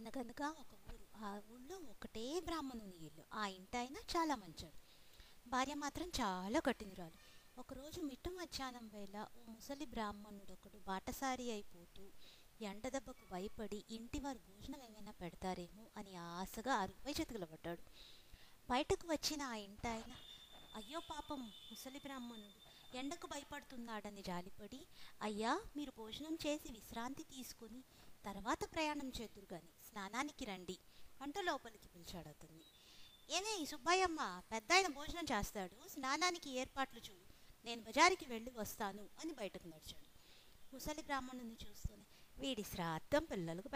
అనగనగా ఒక ఊరు. ఆ ఊళ్ళో ఒకటే బ్రాహ్మణుని ఇల్లు. ఆ ఇంటాయన చాలా మంచోడు. భార్య మాత్రం చాలా కఠినురాలు. ఒకరోజు మిట్ట మధ్యాహ్నం వేళ ఓ ముసలి బ్రాహ్మణుడొకడు బాటసారి అయిపోతూ ఎండ దెబ్బకు భయపడి ఇంటివారు భోజనం ఏమైనా పెడతారేమో అని ఆశగా అరుగుపై పడ్డాడు. బయటకు వచ్చిన ఆ ఇంటాయన అయ్యో పాపం ముసలి బ్రాహ్మణుడు ఎండకు భయపడుతున్నాడని జాలిపడి, అయ్యా మీరు భోజనం చేసి విశ్రాంతి తీసుకుని తర్వాత ప్రయాణం చేద్దురు గాని స్నానానికి రండి అంటూ లోపలికి పిలిచాడు అతన్ని. ఏమే సుబ్బయ్యమ్మ, పెద్ద ఆయన భోజనం చేస్తాడు, స్నానానికి ఏర్పాట్లు చూడు, నేను బజారుకి వెళ్ళి వస్తాను అని బయటకు నడిచాడు. ముసలి బ్రాహ్మణుని చూస్తూనే వీడి శ్రాద్ధం పిల్లలకు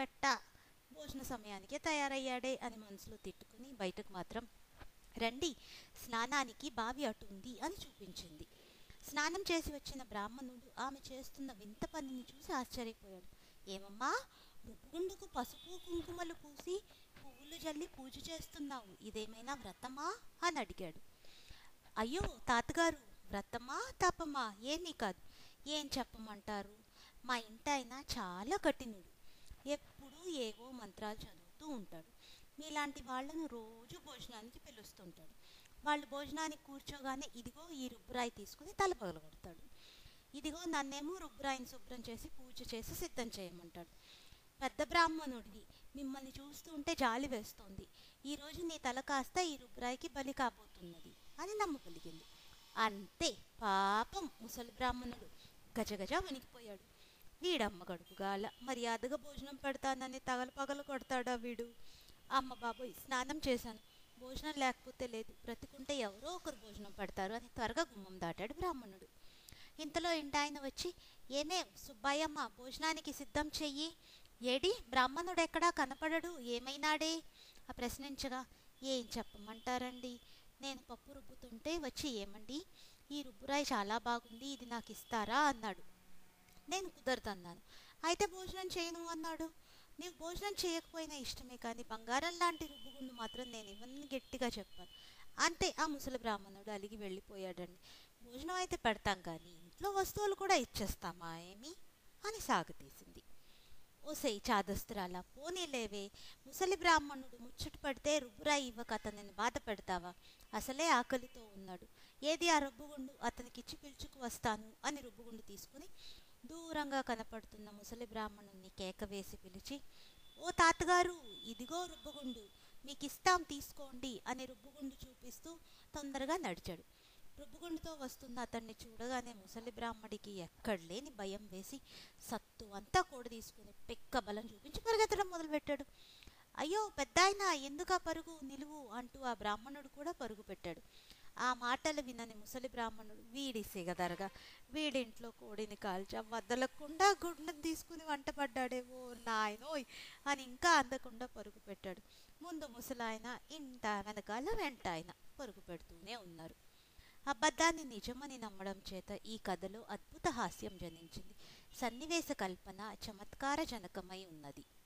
భోజన సమయానికే తయారయ్యాడే అని మనసులో తిట్టుకుని బయటకు మాత్రం రండి స్నానానికి బావి అటు ఉంది అని చూపించింది. స్నానం చేసి వచ్చిన బ్రాహ్మణుడు ఆమె చేస్తున్న వింత పనిని చూసి ఆశ్చర్యపోయాడు. ఏమమ్మా, రుబ్బుగుండుకు పసుపు కుంకుమలు పూసి పువ్వులు జల్లి పూజ చేస్తున్నావు, ఇదేమైనా వ్రతమా అని అడిగాడు. అయ్యో తాతగారు, వ్రతమా తపమా ఏమీ కాదు, ఏం చెప్పమంటారు, మా ఇంటాయన చాలా కఠినుడు, ఎప్పుడూ ఏవో మంత్రాలు చదువుతూ ఉంటాడు. మీలాంటి వాళ్లను రోజు భోజనానికి పిలుస్తుంటాడు. వాళ్ళు భోజనానికి కూర్చోగానే ఇదిగో ఈ రుబ్బురాయి తీసుకుని తల పగలగొడతాడు, ఇదిగో నన్నేమో రుబ్బురాయిని శుభ్రం చేసి పూజ చేసి సిద్ధం చేయమంటాడు. పెద్ద బ్రాహ్మణుడివి, మిమ్మల్ని చూస్తుంటే జాలి వేస్తోంది, ఈరోజు నీ తల కాస్త ఈ రుబ్బురాయికి బలి కాబోతున్నది అని నమ్మగలిగింది. అంతే, పాపం ముసలి బ్రాహ్మణుడు గజగజ వణికిపోయాడు. వీడమ్మ గడుపుగాల మర్యాదగా భోజనం పెడతానని పగలు కొడతాడా వీడు. అమ్మ బాబోయ్, స్నానం చేశాను, భోజనం లేకపోతే లేదు, బ్రతికుంటే ఎవరో ఒకరు భోజనం పెడతారు అని త్వరగా గుమ్మం దాటాడు బ్రాహ్మణుడు. ఇంతలో ఇంటాయన వచ్చి, ఏమే సుబ్బయ్యమ్మ, భోజనానికి సిద్ధం చెయ్యి, ఏడి బ్రాహ్మణుడు ఎక్కడా కనపడడు, ఏమైనాడే ఆ ప్రశ్నించగా, ఏం చెప్పమంటారండి, నేను పప్పు రుబ్బుతుంటే వచ్చి ఏమండి ఈ రుబ్బురాయి చాలా బాగుంది, ఇది నాకు ఇస్తారా అన్నాడు. నేను కుదరదన్నాను. అయితే భోజనం చేయను అన్నాడు. నీవు భోజనం చేయకపోయినా ఇష్టమే, కానీ బంగారం లాంటి రుబ్బుగుండు మాత్రం నేను ఇవన్నీ గట్టిగా చెప్పాను. అంతే, ఆ ముసలి బ్రాహ్మణుడు అలిగి వెళ్ళిపోయాడండి. భోజనం అయితే పెడతాం కానీ ఇంట్లో వస్తువులు కూడా ఇచ్చేస్తామా ఏమి అని సాగతీసింది. ఓసై చాదస్తురాలా, పోనీలేవే, ముసలి బ్రాహ్మణుడు ముచ్చట పడితే రుబ్బురాయి ఇవ్వక అతనిని బాధ పెడతావా, అసలే ఆకలితో ఉన్నాడు, ఏది ఆ రుబ్బుగుండు అతనికిచ్చి పిలుచుకు వస్తాను అని రుబ్బుగుండు తీసుకుని దూరంగా కనపడుతున్న ముసలి బ్రాహ్మణుణ్ణి కేక వేసి పిలిచి, ఓ తాతగారు, ఇదిగో రుబ్బుగుండు, మీకు ఇస్తాం తీసుకోండి అని రుబ్బుగుండు చూపిస్తూ తొందరగా నడిచాడు. రుబ్బుగుండుతో వస్తున్న అతన్ని చూడగానే ముసలి బ్రాహ్మడికి ఎక్కడలేని భయం వేసి సత్తు అంతా కూడ తీసుకుని పెక్క బలం చూపించి పరిగెత్తడం మొదలుపెట్టాడు. అయ్యో పెద్దాయన, ఎందుకా పరుగు, నిలువు అంటూ ఆ బ్రాహ్మణుడు కూడా పరుగు పెట్టాడు. ఆ మాటలు వినని ముసలి బ్రాహ్మణుడు వీడి సిగదరగా వీడింట్లో కోడిని కాల్చా వదలకుండా గుడ్లను తీసుకుని వంటపడ్డాడేవో నాయనోయ్ అని ఇంకా అందకుండా పరుగు పెట్టాడు. ముందు ముసలాయన ఇంట వెనకాల వెంటాయన పరుగు పెడుతూనే ఉన్నారు. అబద్ధాన్ని నిజమని నమ్మడం చేత ఈ కథలో అద్భుత హాస్యం జనించింది. సన్నివేశ కల్పన చమత్కారజనకమై ఉన్నది.